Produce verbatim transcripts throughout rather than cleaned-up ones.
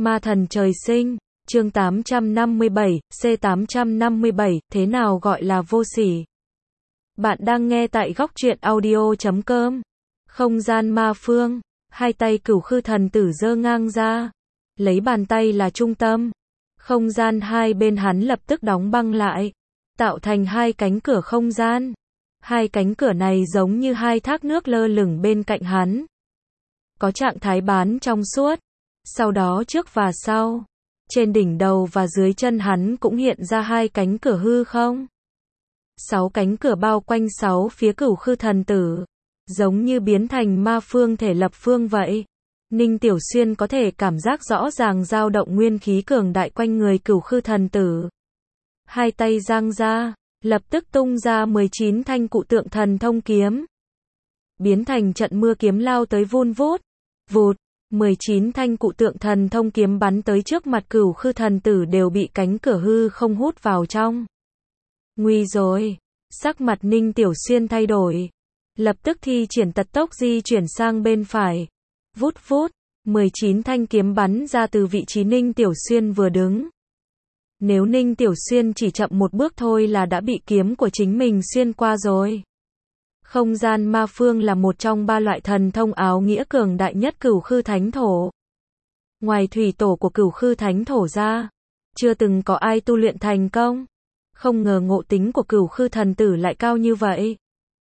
Ma thần trời sinh, chương tám trăm năm mươi bảy, C tám trăm năm mươi bảy, thế nào gọi là vô sỉ? Bạn đang nghe tại góc truyện audio chấm com. Không gian ma phương, hai tay cửu khư thần tử giơ ngang ra, lấy bàn tay là trung tâm. Không gian hai bên hắn lập tức đóng băng lại, tạo thành hai cánh cửa không gian. Hai cánh cửa này giống như hai thác nước lơ lửng bên cạnh hắn. Có trạng thái bán trong suốt. Sau đó trước và sau, trên đỉnh đầu và dưới chân hắn cũng hiện ra hai cánh cửa hư không. Sáu cánh cửa bao quanh sáu phía cửu khư thần tử, giống như biến thành ma phương thể lập phương vậy. Ninh Tiểu Xuyên có thể cảm giác rõ ràng dao động nguyên khí cường đại quanh người cửu khư thần tử. Hai tay giang ra, lập tức tung ra mười chín thanh cụ tượng thần thông kiếm, biến thành trận mưa kiếm lao tới vun vút. Vụt, mười chín thanh cụ tượng thần thông kiếm bắn tới trước mặt cửu khư thần tử đều bị cánh cửa hư không hút vào trong. Nguy rồi, sắc mặt Ninh Tiểu Xuyên thay đổi, lập tức thi triển tật tốc di chuyển sang bên phải. Vút vút, mười chín thanh kiếm bắn ra từ vị trí Ninh Tiểu Xuyên vừa đứng. Nếu Ninh Tiểu Xuyên chỉ chậm một bước thôi là đã bị kiếm của chính mình xuyên qua rồi. Không gian ma phương là một trong ba loại thần thông áo nghĩa cường đại nhất cửu khư thánh thổ. Ngoài thủy tổ của cửu khư thánh thổ ra, chưa từng có ai tu luyện thành công. Không ngờ ngộ tính của cửu khư thần tử lại cao như vậy.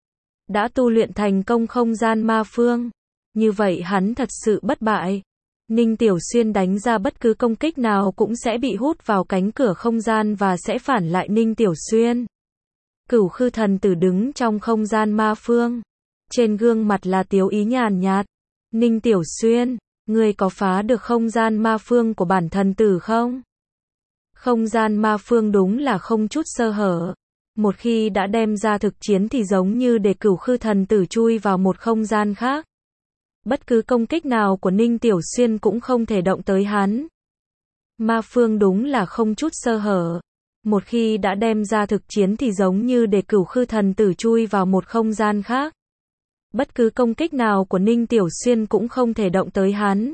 Đã tu luyện thành công không gian ma phương. Như vậy hắn thật sự bất bại. Ninh Tiểu Xuyên đánh ra bất cứ công kích nào cũng sẽ bị hút vào cánh cửa không gian và sẽ phản lại Ninh Tiểu Xuyên. Cửu khư thần tử đứng trong không gian ma phương. Trên gương mặt là tiếu ý nhàn nhạt. Ninh Tiểu Xuyên, ngươi có phá được không gian ma phương của bản thần tử không? Không gian ma phương đúng là không chút sơ hở. Một khi đã đem ra thực chiến thì giống như để cửu khư thần tử chui vào một không gian khác. Bất cứ công kích nào của Ninh Tiểu Xuyên cũng không thể động tới hắn. Ma phương đúng là không chút sơ hở. Một khi đã đem ra thực chiến thì giống như để cửu khư thần tử chui vào một không gian khác. Bất cứ công kích nào của Ninh Tiểu Xuyên cũng không thể động tới hắn.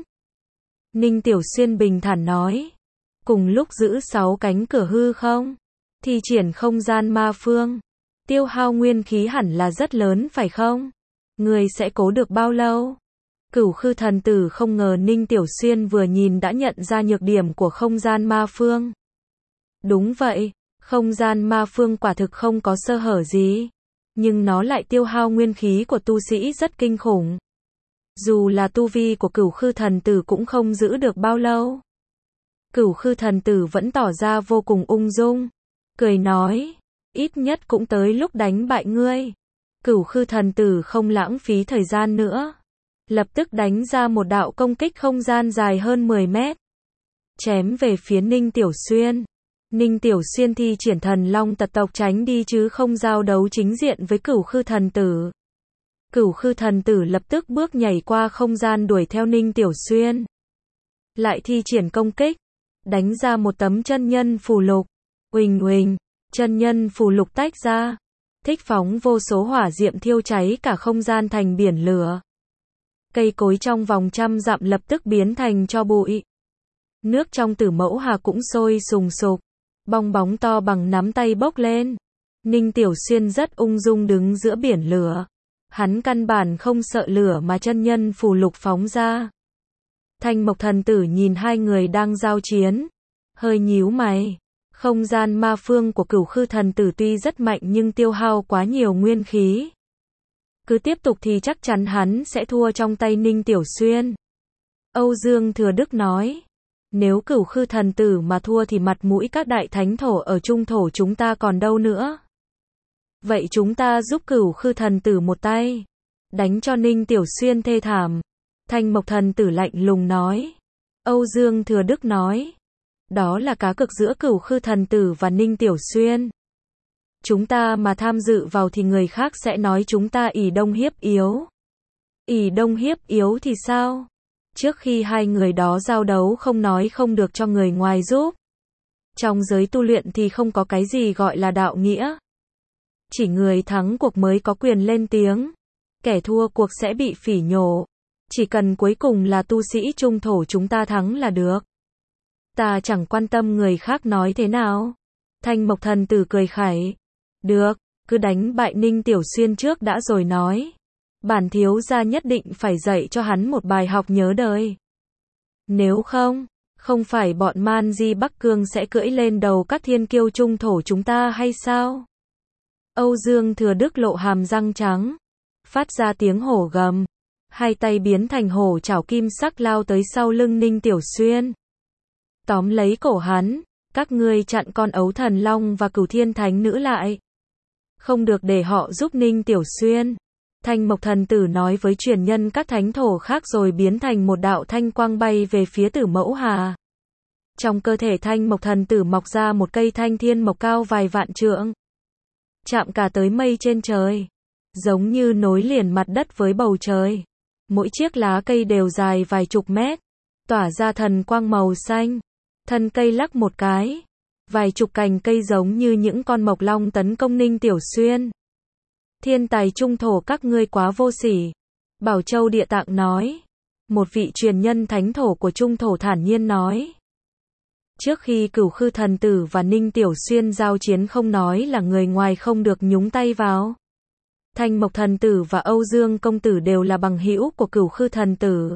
Ninh Tiểu Xuyên bình thản nói. Cùng lúc giữ sáu cánh cửa hư không, thi triển không gian ma phương. Tiêu hao nguyên khí hẳn là rất lớn phải không? Người sẽ cố được bao lâu? Cửu khư thần tử không ngờ Ninh Tiểu Xuyên vừa nhìn đã nhận ra nhược điểm của không gian ma phương. Đúng vậy, không gian ma phương quả thực không có sơ hở gì. Nhưng nó lại tiêu hao nguyên khí của tu sĩ rất kinh khủng. Dù là tu vi của cửu khư thần tử cũng không giữ được bao lâu. Cửu khư thần tử vẫn tỏ ra vô cùng ung dung. Cười nói, ít nhất cũng tới lúc đánh bại ngươi. Cửu khư thần tử không lãng phí thời gian nữa. Lập tức đánh ra một đạo công kích không gian dài hơn mười mét. Chém về phía Ninh Tiểu Xuyên. Ninh Tiểu Xuyên thi triển thần long tật tộc tránh đi chứ không giao đấu chính diện với cửu khư thần tử. Cửu khư thần tử lập tức bước nhảy qua không gian đuổi theo Ninh Tiểu Xuyên. Lại thi triển công kích. Đánh ra một tấm chân nhân phù lục. Uỳnh uỳnh, chân nhân phù lục tách ra. Thích phóng vô số hỏa diệm thiêu cháy cả không gian thành biển lửa. Cây cối trong vòng trăm dặm lập tức biến thành tro bụi. Nước trong Tử Mẫu Hà cũng sôi sùng sục. Bong bóng to bằng nắm tay bốc lên. Ninh Tiểu Xuyên rất ung dung đứng giữa biển lửa. Hắn căn bản không sợ lửa mà chân nhân phù lục phóng ra. Thanh Mộc thần tử nhìn hai người đang giao chiến, hơi nhíu mày. Không gian ma phương của cửu khư thần tử tuy rất mạnh nhưng tiêu hao quá nhiều nguyên khí. Cứ tiếp tục thì chắc chắn hắn sẽ thua trong tay Ninh Tiểu Xuyên. Âu Dương Thừa Đức nói. Nếu cửu khư thần tử mà thua thì mặt mũi các đại thánh thổ ở trung thổ chúng ta còn đâu nữa. Vậy chúng ta giúp cửu khư thần tử một tay. Đánh cho Ninh Tiểu Xuyên thê thảm. Thanh Mộc thần tử lạnh lùng nói. Âu Dương Thừa Đức nói. Đó là cá cược giữa cửu khư thần tử và Ninh Tiểu Xuyên. Chúng ta mà tham dự vào thì người khác sẽ nói chúng ta ỷ đông hiếp yếu. ỷ đông hiếp yếu thì sao? Trước khi hai người đó giao đấu không nói không được cho người ngoài giúp. Trong giới tu luyện thì không có cái gì gọi là đạo nghĩa. Chỉ người thắng cuộc mới có quyền lên tiếng. Kẻ thua cuộc sẽ bị phỉ nhổ. Chỉ cần cuối cùng là tu sĩ trung thổ chúng ta thắng là được. Ta chẳng quan tâm người khác nói thế nào. Thanh Mộc Thần Tử cười khẩy. Được, cứ đánh bại Ninh Tiểu Xuyên trước đã rồi nói. Bản thiếu gia nhất định phải dạy cho hắn một bài học nhớ đời. Nếu không, không phải bọn Man Di Bắc Cương sẽ cưỡi lên đầu các thiên kiêu trung thổ chúng ta hay sao? Âu Dương Thừa Đức lộ hàm răng trắng, phát ra tiếng hổ gầm, hai tay biến thành hổ chảo kim sắc lao tới sau lưng Ninh Tiểu Xuyên. Tóm lấy cổ hắn, các ngươi chặn con ấu thần long và cửu thiên thánh nữ lại. Không được để họ giúp Ninh Tiểu Xuyên. Thanh Mộc Thần Tử nói với truyền nhân các thánh thổ khác rồi biến thành một đạo thanh quang bay về phía Tử Mẫu Hà. Trong cơ thể Thanh Mộc Thần Tử mọc ra một cây thanh thiên mộc cao vài vạn trượng, chạm cả tới mây trên trời, giống như nối liền mặt đất với bầu trời. Mỗi chiếc lá cây đều dài vài chục mét, tỏa ra thần quang màu xanh. Thân cây lắc một cái, vài chục cành cây giống như những con mộc long tấn công Ninh Tiểu Xuyên. Thiên tài trung thổ các ngươi quá vô sỉ. Bảo Châu Địa Tạng nói. Một vị truyền nhân thánh thổ của trung thổ thản nhiên nói. Trước khi Cửu Khư Thần Tử và Ninh Tiểu Xuyên giao chiến không nói là người ngoài không được nhúng tay vào. Thanh Mộc Thần Tử và Âu Dương Công Tử đều là bằng hữu của Cửu Khư Thần Tử.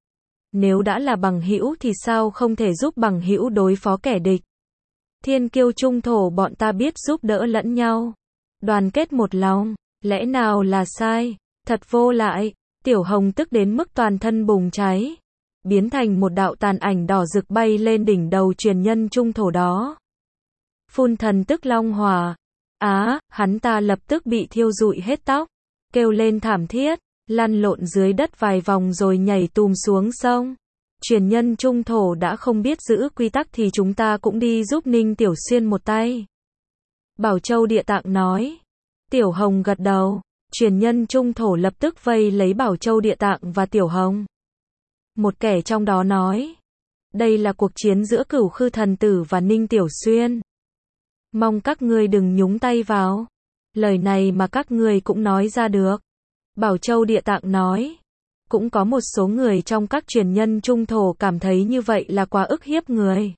Nếu đã là bằng hữu thì sao không thể giúp bằng hữu đối phó kẻ địch. Thiên kiêu trung thổ bọn ta biết giúp đỡ lẫn nhau, đoàn kết một lòng, lẽ nào là sai, thật vô lại. Tiểu Hồng tức đến mức toàn thân bùng cháy, biến thành một đạo tàn ảnh đỏ rực bay lên đỉnh đầu truyền nhân trung thổ đó. Phun thần tức long hỏa. Á, hắn ta lập tức bị thiêu rụi hết tóc, kêu lên thảm thiết, lăn lộn dưới đất vài vòng rồi nhảy tùm xuống sông. Truyền nhân trung thổ đã không biết giữ quy tắc thì chúng ta cũng đi giúp Ninh Tiểu Xuyên một tay. Bảo Châu Địa Tạng nói. Tiểu Hồng gật đầu, truyền nhân trung thổ lập tức vây lấy Bảo Châu Địa Tạng và Tiểu Hồng. Một kẻ trong đó nói. Đây là cuộc chiến giữa Cửu Khư Thần Tử và Ninh Tiểu Xuyên. Mong các ngươi đừng nhúng tay vào. Lời này mà các ngươi cũng nói ra được. Bảo Châu Địa Tạng nói. Cũng có một số người trong các truyền nhân trung thổ cảm thấy như vậy là quá ức hiếp người.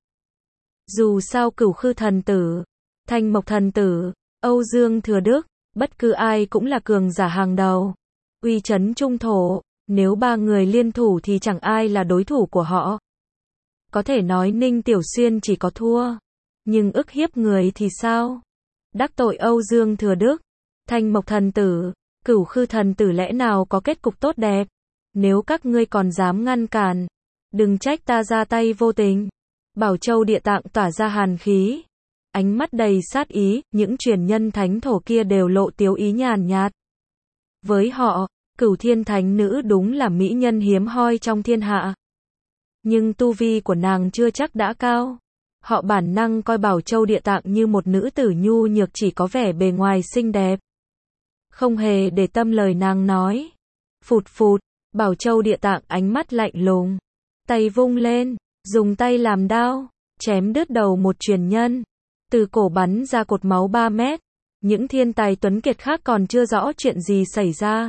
Dù sao Cửu Khư Thần Tử, Thanh Mộc Thần Tử, Âu Dương Thừa Đức, bất cứ ai cũng là cường giả hàng đầu. Uy chấn trung thổ, nếu ba người liên thủ thì chẳng ai là đối thủ của họ. Có thể nói Ninh Tiểu Xuyên chỉ có thua, nhưng ức hiếp người thì sao? Đắc tội Âu Dương Thừa Đức, Thanh Mộc Thần Tử, Cửu Khư Thần Tử lẽ nào có kết cục tốt đẹp? Nếu các ngươi còn dám ngăn cản, đừng trách ta ra tay vô tình. Bảo Châu Địa Tạng tỏa ra hàn khí, ánh mắt đầy sát ý, những truyền nhân thánh thổ kia đều lộ tiếu ý nhàn nhạt. Với họ, Cửu Thiên Thánh Nữ đúng là mỹ nhân hiếm hoi trong thiên hạ. Nhưng tu vi của nàng chưa chắc đã cao. Họ bản năng coi Bảo Châu Địa Tạng như một nữ tử nhu nhược chỉ có vẻ bề ngoài xinh đẹp. Không hề để tâm lời nàng nói. Phụt phụt, Bảo Châu Địa Tạng ánh mắt lạnh lùng, tay vung lên, dùng tay làm đao, chém đứt đầu một truyền nhân. Từ cổ bắn ra cột máu ba mét. Những thiên tài tuấn kiệt khác còn chưa rõ chuyện gì xảy ra.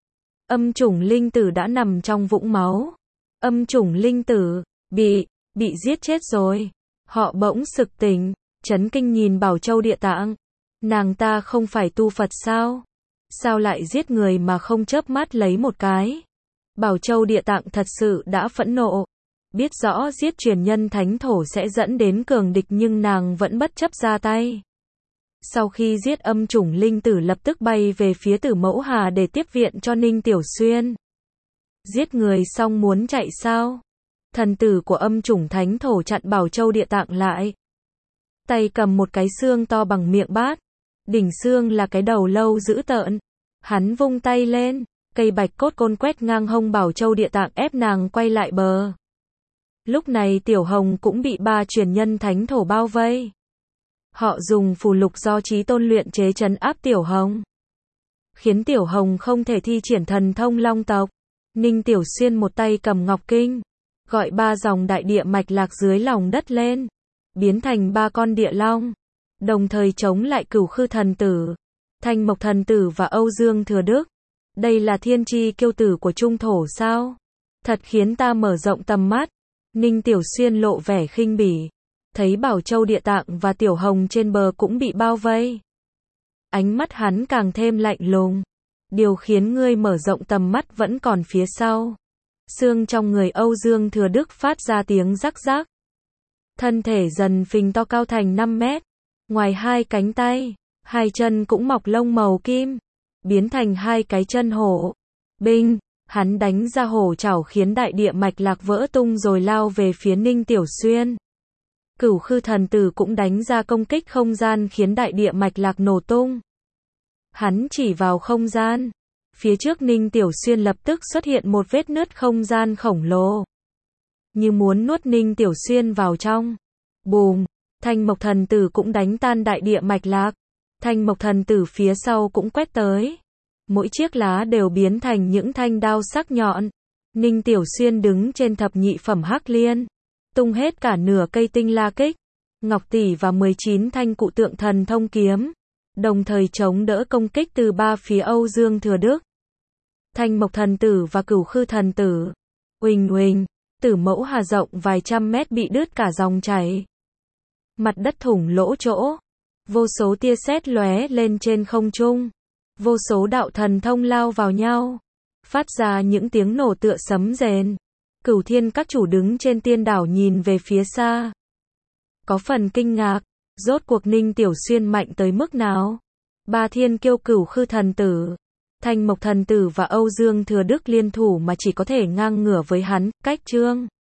Âm chủng linh tử đã nằm trong vũng máu. Âm chủng linh tử, bị, bị giết chết rồi. Họ bỗng sực tỉnh, chấn kinh nhìn Bảo Châu Địa Tạng. Nàng ta không phải tu Phật sao? Sao lại giết người mà không chớp mắt lấy một cái? Bảo Châu Địa Tạng thật sự đã phẫn nộ. Biết rõ giết truyền nhân thánh thổ sẽ dẫn đến cường địch nhưng nàng vẫn bất chấp ra tay. Sau khi giết âm chủng linh tử lập tức bay về phía Tử Mẫu Hà để tiếp viện cho Ninh Tiểu Xuyên. Giết người xong muốn chạy sao? Thần tử của âm chủng thánh thổ chặn Bảo Châu Địa Tạng lại. Tay cầm một cái xương to bằng miệng bát. Đỉnh xương là cái đầu lâu dữ tợn. Hắn vung tay lên, cây bạch cốt côn quét ngang hông Bảo Châu Địa Tạng ép nàng quay lại bờ. Lúc này Tiểu Hồng cũng bị ba truyền nhân thánh thổ bao vây. Họ dùng phù lục do Chí Tôn luyện chế trấn áp Tiểu Hồng, khiến Tiểu Hồng không thể thi triển thần thông long tộc. Ninh Tiểu Xuyên một tay cầm ngọc kinh, gọi ba dòng đại địa mạch lạc dưới lòng đất lên, biến thành ba con địa long, đồng thời chống lại Cửu Khư Thần Tử, Thanh Mộc Thần Tử và Âu Dương Thừa Đức. Đây là thiên chi kiêu tử của trung thổ sao? Thật khiến ta mở rộng tầm mắt. Ninh Tiểu Xuyên lộ vẻ khinh bỉ. Thấy Bảo Châu Địa Tạng và Tiểu Hồng trên bờ cũng bị bao vây. Ánh mắt hắn càng thêm lạnh lùng. Điều khiến ngươi mở rộng tầm mắt vẫn còn phía sau. Xương trong người Âu Dương Thừa Đức phát ra tiếng rắc rắc. Thân thể dần phình to cao thành năm mét. Ngoài hai cánh tay, hai chân cũng mọc lông màu kim, biến thành hai cái chân hổ. Binh, hắn đánh ra hổ chảo khiến đại địa mạch lạc vỡ tung rồi lao về phía Ninh Tiểu Xuyên. Cửu Khư Thần Tử cũng đánh ra công kích không gian khiến đại địa mạch lạc nổ tung. Hắn chỉ vào không gian. Phía trước Ninh Tiểu Xuyên lập tức xuất hiện một vết nứt không gian khổng lồ. Như muốn nuốt Ninh Tiểu Xuyên vào trong. Bùm, Thanh Mộc Thần Tử cũng đánh tan đại địa mạch lạc. Thanh Mộc Thần Tử phía sau cũng quét tới. Mỗi chiếc lá đều biến thành những thanh đao sắc nhọn. Ninh Tiểu Xuyên đứng trên thập nhị phẩm hắc liên. Tung hết cả nửa cây tinh la kích. Ngọc tỷ và mười chín thanh cụ tượng thần thông kiếm. Đồng thời chống đỡ công kích từ ba phía Âu Dương Thừa Đức. Thanh Mộc Thần Tử và Cửu Khư Thần Tử. Uỳnh uỳnh, Tử Mẫu Hà rộng vài trăm mét bị đứt cả dòng chảy. Mặt đất thủng lỗ chỗ. Vô số tia sét lóe lên trên không trung. Vô số đạo thần thông lao vào nhau. Phát ra những tiếng nổ tựa sấm rền. Cửu Thiên các chủ đứng trên tiên đảo nhìn về phía xa. Có phần kinh ngạc. Rốt cuộc Ninh Tiểu Xuyên mạnh tới mức nào? Ba thiên kiêu Cửu Khư Thần Tử, Thanh Mộc Thần Tử và Âu Dương Thừa Đức liên thủ mà chỉ có thể ngang ngửa với hắn, cách chương.